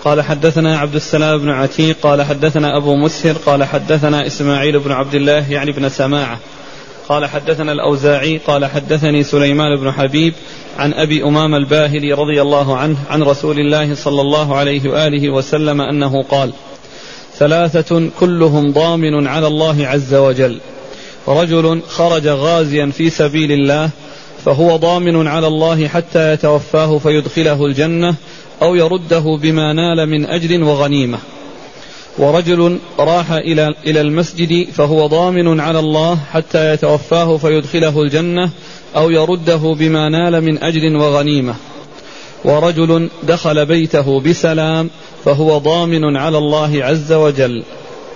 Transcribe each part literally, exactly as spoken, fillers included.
قال حدثنا عبد السلام بن عتيق قال حدثنا أبو مسهر قال حدثنا إسماعيل بن عبد الله يعني بن سماعة قال حدثنا الأوزاعي قال حدثني سليمان بن حبيب عن أبي أمام الباهلي رضي الله عنه عن رسول الله صلى الله عليه وآله وسلم أنه قال: ثلاثة كلهم ضامن على الله عز وجل: رجل خرج غازيا في سبيل الله فهو ضامن على الله حتى يتوفاه فيدخله الجنة أو يرده بما نال من أجر وغنيمة. ورجل راح إلى إلى المسجد فهو ضامن على الله حتى يتوفاه فيدخله الجنة أو يرده بما نال من أجر وغنيمة. ورجل دخل بيته بسلام فهو ضامن على الله عز وجل.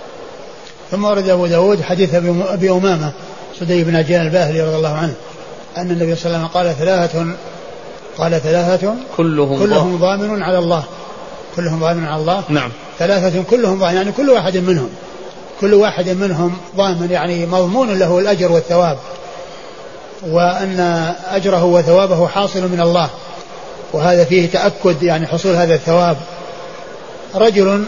ثم ورد أبو داود حديث أبي أمامة سدي بن عجلان الباهلي رضي الله عنه أن النبي صلى الله عليه وسلم قال ثلاثة قال ثلاثة كلهم, كلهم ضامن على الله كلهم ضامن على الله نعم. ثلاثة كلهم ضامن يعني كل واحد منهم كل واحد منهم ضامن يعني مضمون له الأجر والثواب، وأن أجره وثوابه حاصل من الله، وهذا فيه تأكد يعني حصول هذا الثواب. رجل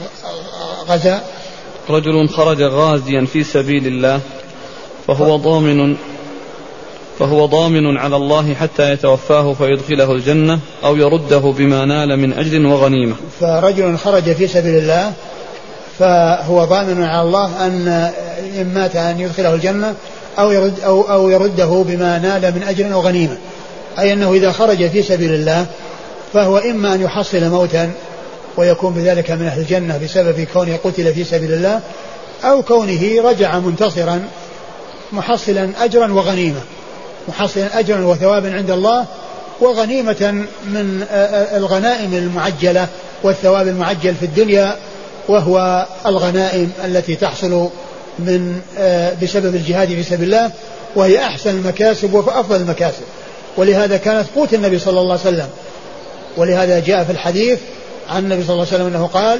غزا رجل خرج غازيا في سبيل الله فهو ضامن فهو ضامن على الله حتى يتوفاه فيدخله الجنة أو يرده بما نال من أجر وغنيمة. فرجل خرج في سبيل الله فهو ضامن على الله أن إن مات أن يدخله الجنة أو يرد أو أو يرده بما نال من أجر وغنيمة، أي أنه إذا خرج في سبيل الله فهو إما أن يحصل موتا ويكون بذلك من أهل الجنة بسبب كونه قتل في سبيل الله، أو كونه رجع منتصرا محصلا أجرا وغنيمة محصلا أجرا وثوابا عند الله وغنيمة من الغنائم المعجلة والثواب المعجل في الدنيا، وهو الغنائم التي تحصل من بسبب الجهاد في سبيل الله، وهي أحسن المكاسب وأفضل المكاسب، ولهذا كانت قوت النبي صلى الله عليه وسلم. ولهذا جاء في الحديث عن النبي صلى الله عليه وسلم أنه قال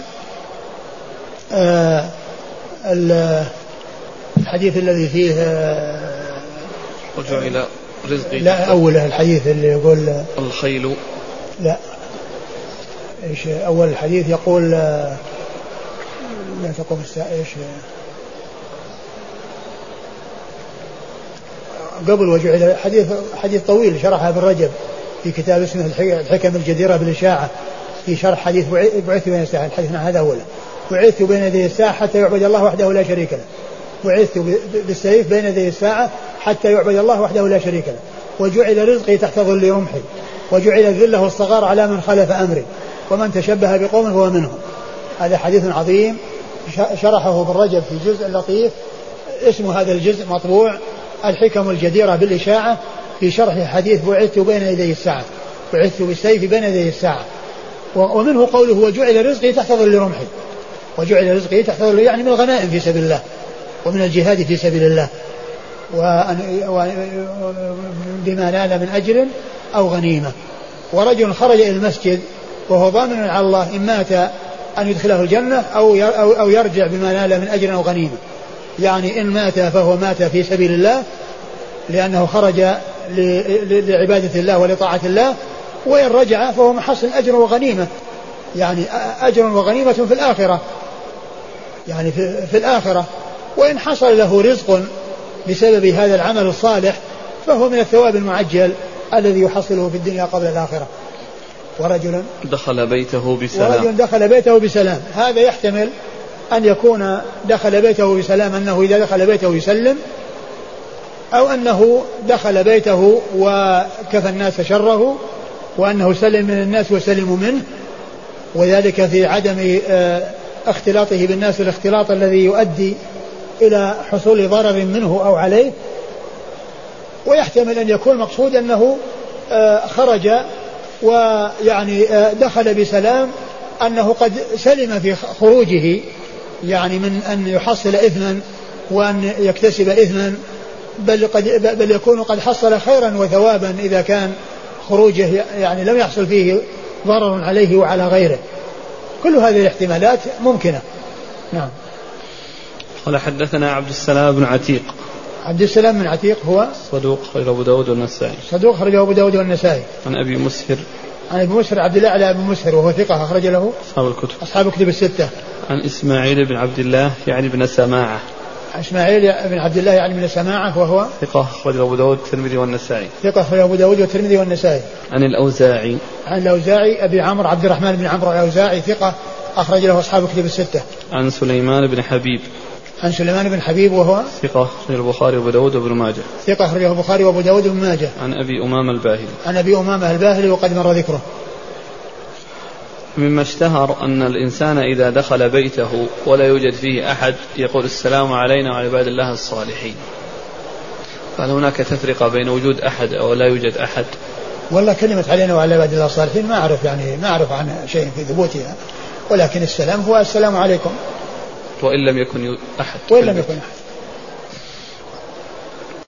آه الحديث الذي فيه آه رجع إلى رزقي لا أوله الحديث اللي يقول الخيل لا إيش أول الحديث يقول لا تقوم الساعة إيش قبل وجعل حديث حديث طويل شرحها ابن رجب في كتاب اسمه الحكم الجديرة بالإشاعة في شرح حديث بعثت بين الساعة. الحديث هذا أولا: بعثت بين يدي الساعة حتى يعبد الله وحده لا شريك له. بعثت بالسيف بين يدي الساعة حتى يعبد الله وحده لا شريك له. وجعل رزقي تحت ظل رمحي وجعل الذل والصغار على من خالف أمري ومن تشبه بقوم هو منهم. هذا حديث عظيم شرحه ابن رجب في جزء لطيف اسمه هذا الجزء مطبوع الحكم الجديرة بالإشاعة في شرح حديث بعثت بين يدي الساعة بعثت بالسيف بين يدي الساعة. ومنه قوله وجعل رزقي تحت ظل رمحي وجعل رزقي تحت ظل يعني من الغنائم في سبيل الله ومن الجهاد في سبيل الله بما نال من أجر أو غنيمة. ورجل خرج إلى المسجد وهو ضامن على الله إن مات أن يدخله الجنة أو أو يرجع بما نال من أجر أو غنيمة، يعني إن مات فهو مات في سبيل الله لأنه خرج لعبادة الله ولطاعة الله، وإن رجع فهو محصل أجر وغنيمة، يعني أجر وغنيمة في الآخرة يعني في, في الآخرة. وإن حصل له رزق بسبب هذا العمل الصالح فهو من الثواب المعجل الذي يحصله في الدنيا قبل الآخرة. ورجل دخل بيته بسلام ورجل دخل بيته بسلام هذا يحتمل أن يكون دخل بيته بسلام أنه إذا دخل بيته يسلم، أو أنه دخل بيته وكفى الناس شره وأنه سلم من الناس وسلموا منه، وذلك في عدم اختلاطه بالناس الاختلاط الذي يؤدي إلى حصول ضرر منه أو عليه. ويحتمل أن يكون مقصود أنه خرج ويعني دخل بسلام أنه قد سلم في خروجه، يعني من أن يحصل إثما وأن يكتسب إثما، بل, قد بل يكون قد حصل خيرا وثوابا إذا كان خروجه يعني لم يحصل فيه ضرر عليه وعلى غيره. كل هذه الاحتمالات ممكنة. نعم. قال حدثنا عبد السلام بن عتيق. عبد السلام بن عتيق هو صدوق خرج أبو داود والنسائي. صدوق خرج أبو داود والنسائي. عن أبي مسهر عن ابي مسهر عبد الله على ابي مسهر وهو ثقة أخرج له أصحاب الكتب أصحاب الكتب الستة. عن إسماعيل بن عبد الله يعني بن سماعة. إسماعيل بن عبد الله يعني بن سماعة وهو ثقة أخرج له أبو داود والترمذي والنسائي. ثقة أخرج له أبو داود والترمذي والنسائي. عن الأوزاعي عن الأوزاعي أبي عمرو عبد الرحمن بن عمرو الأوزاعي ثقة أخرج له أصحاب الكتب الستة. عن سليمان بن حبيب عن سليمان بن حبيب وهو ثقة أخرج البخاري وأبو داود وابن ماجه. ثقة أخرجه البخاري وأبو داود وابن ماجه. عن أبي أمامة الباهلي عن أبي أمامة الباهلي وقد مر ذكره. مما اشتهر أن الإنسان إذا دخل بيته ولا يوجد فيه أحد يقول السلام علينا وعلى عباد الله الصالحين. هل هناك تفرقة بين وجود أحد أو لا يوجد أحد؟ والله كلمة علينا وعلى عباد الله الصالحين ما أعرف يعني ما أعرف عن شيء في ثبوتها، ولكن السلام هو السلام عليكم وإن لم يكن أحد وإن لم يكن أحد